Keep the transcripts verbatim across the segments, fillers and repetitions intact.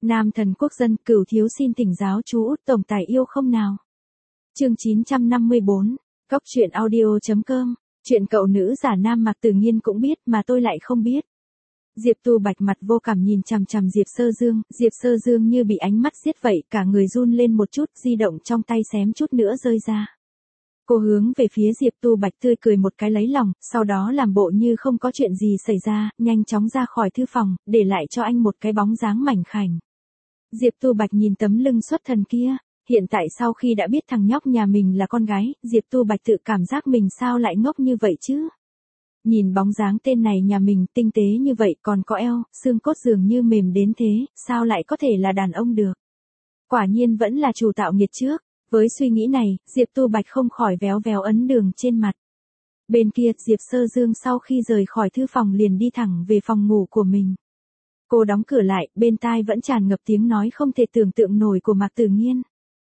Nam thần quốc dân, Cửu thiếu xin thỉnh giáo chú Út tổng tài yêu không nào. Chương chín trăm năm mươi bốn, Cóc truyện audio chấm com, chuyện cậu nữ giả nam Mạc Tử Nghiên cũng biết mà tôi lại không biết. Diệp Tu Bạch mặt vô cảm nhìn chằm chằm Diệp Sơ Dương, Diệp Sơ Dương như bị ánh mắt giết vậy, cả người run lên một chút, di động trong tay xém chút nữa rơi ra. Cô hướng về phía Diệp Tu Bạch tươi cười một cái lấy lòng, sau đó làm bộ như không có chuyện gì xảy ra, nhanh chóng ra khỏi thư phòng, để lại cho anh một cái bóng dáng mảnh khảnh. Diệp Tu Bạch nhìn tấm lưng xuất thần kia, hiện tại sau khi đã biết thằng nhóc nhà mình là con gái, Diệp Tu Bạch tự cảm giác mình sao lại ngốc như vậy chứ. Nhìn bóng dáng tên này nhà mình tinh tế như vậy, còn có eo, xương cốt dường như mềm đến thế, sao lại có thể là đàn ông được. Quả nhiên vẫn là chủ tạo nghiệt trước. Với suy nghĩ này, Diệp Tu Bạch không khỏi véo véo ấn đường trên mặt. Bên kia, Diệp Sơ Dương sau khi rời khỏi thư phòng liền đi thẳng về phòng ngủ của mình. Cô đóng cửa lại, bên tai vẫn tràn ngập tiếng nói không thể tưởng tượng nổi của Mạc Tử Nghiên.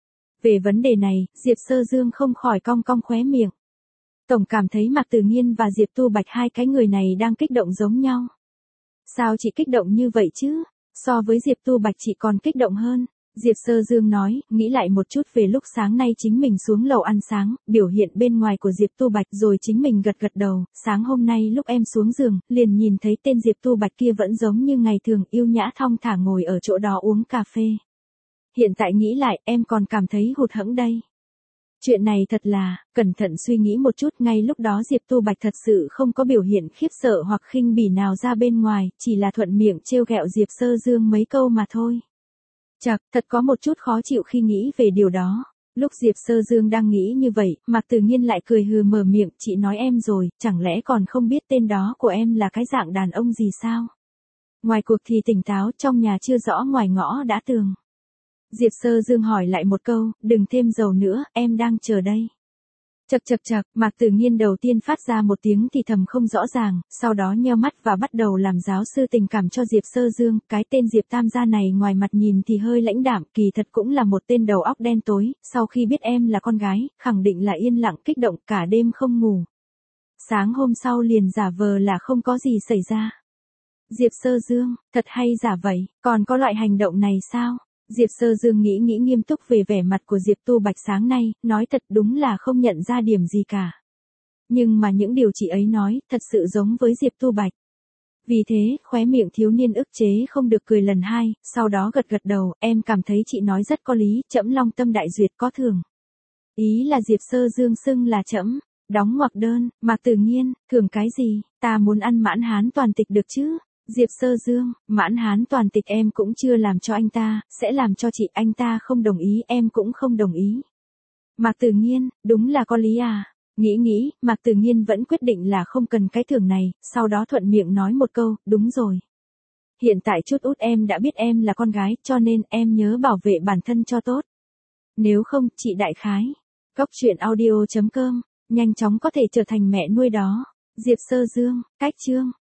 Về vấn đề này, Diệp Sơ Dương không khỏi cong cong khóe miệng. Tổng cảm thấy Mạc Tử Nghiên và Diệp Tu Bạch hai cái người này đang kích động giống nhau. Sao chị kích động như vậy chứ? So với Diệp Tu Bạch chị còn kích động hơn. Diệp Sơ Dương nói, nghĩ lại một chút về lúc sáng nay chính mình xuống lầu ăn sáng, biểu hiện bên ngoài của Diệp Tu Bạch rồi chính mình gật gật đầu, sáng hôm nay lúc em xuống giường, liền nhìn thấy tên Diệp Tu Bạch kia vẫn giống như ngày thường yêu nhã thong thả ngồi ở chỗ đó uống cà phê. Hiện tại nghĩ lại, em còn cảm thấy hụt hẫng đây. Chuyện này thật là, cẩn thận suy nghĩ một chút, ngay lúc đó Diệp Tu Bạch thật sự không có biểu hiện khiếp sợ hoặc khinh bỉ nào ra bên ngoài, chỉ là thuận miệng trêu ghẹo Diệp Sơ Dương mấy câu mà thôi. Chật, thật có một chút khó chịu khi nghĩ về điều đó. Lúc Diệp Sơ Dương đang nghĩ như vậy, Mạc Tử Nghiên lại cười hừ mở miệng, chị nói em rồi, chẳng lẽ còn không biết tên đó của em là cái dạng đàn ông gì sao? Ngoài cuộc thì tỉnh táo, trong nhà chưa rõ ngoài ngõ đã tường. Diệp Sơ Dương hỏi lại một câu, đừng thêm dầu nữa, em đang chờ đây. Chật chật chật, Mạc Tử Nghiên đầu tiên phát ra một tiếng thì thầm không rõ ràng, sau đó nheo mắt và bắt đầu làm giáo sư tình cảm cho Diệp Sơ Dương. Cái tên Diệp Tam gia này ngoài mặt nhìn thì hơi lãnh đạm, kỳ thật cũng là một tên đầu óc đen tối, sau khi biết em là con gái, khẳng định là yên lặng kích động cả đêm không ngủ. Sáng hôm sau liền giả vờ là không có gì xảy ra. Diệp Sơ Dương, thật hay giả vậy, còn có loại hành động này sao? Diệp Sơ Dương nghĩ nghĩ nghiêm túc về vẻ mặt của Diệp Tu Bạch sáng nay, nói thật đúng là không nhận ra điểm gì cả. Nhưng mà những điều chị ấy nói, thật sự giống với Diệp Tu Bạch. Vì thế, khóe miệng thiếu niên ức chế không được cười lần hai, sau đó gật gật đầu, em cảm thấy chị nói rất có lý, trẫm long tâm đại duyệt có thưởng. Ý là Diệp Sơ Dương xưng là trẫm, đóng ngoặc đơn, Mạc Tử Nghiên, thưởng cái gì, ta muốn ăn mãn hán toàn tịch được chứ? Diệp Sơ Dương, mãn hán toàn tịch em cũng chưa làm cho anh ta, sẽ làm cho chị, anh ta không đồng ý, em cũng không đồng ý. Mạc Tử Nghiên, đúng là có lý à? Nghĩ nghĩ, Mạc Tử Nghiên vẫn quyết định là không cần cái thưởng này, sau đó thuận miệng nói một câu, đúng rồi. Hiện tại chút út em đã biết em là con gái, cho nên em nhớ bảo vệ bản thân cho tốt. Nếu không, chị đại khái. Cóc truyện audio chấm com, nhanh chóng có thể trở thành mẹ nuôi đó. Diệp Sơ Dương, cách chương.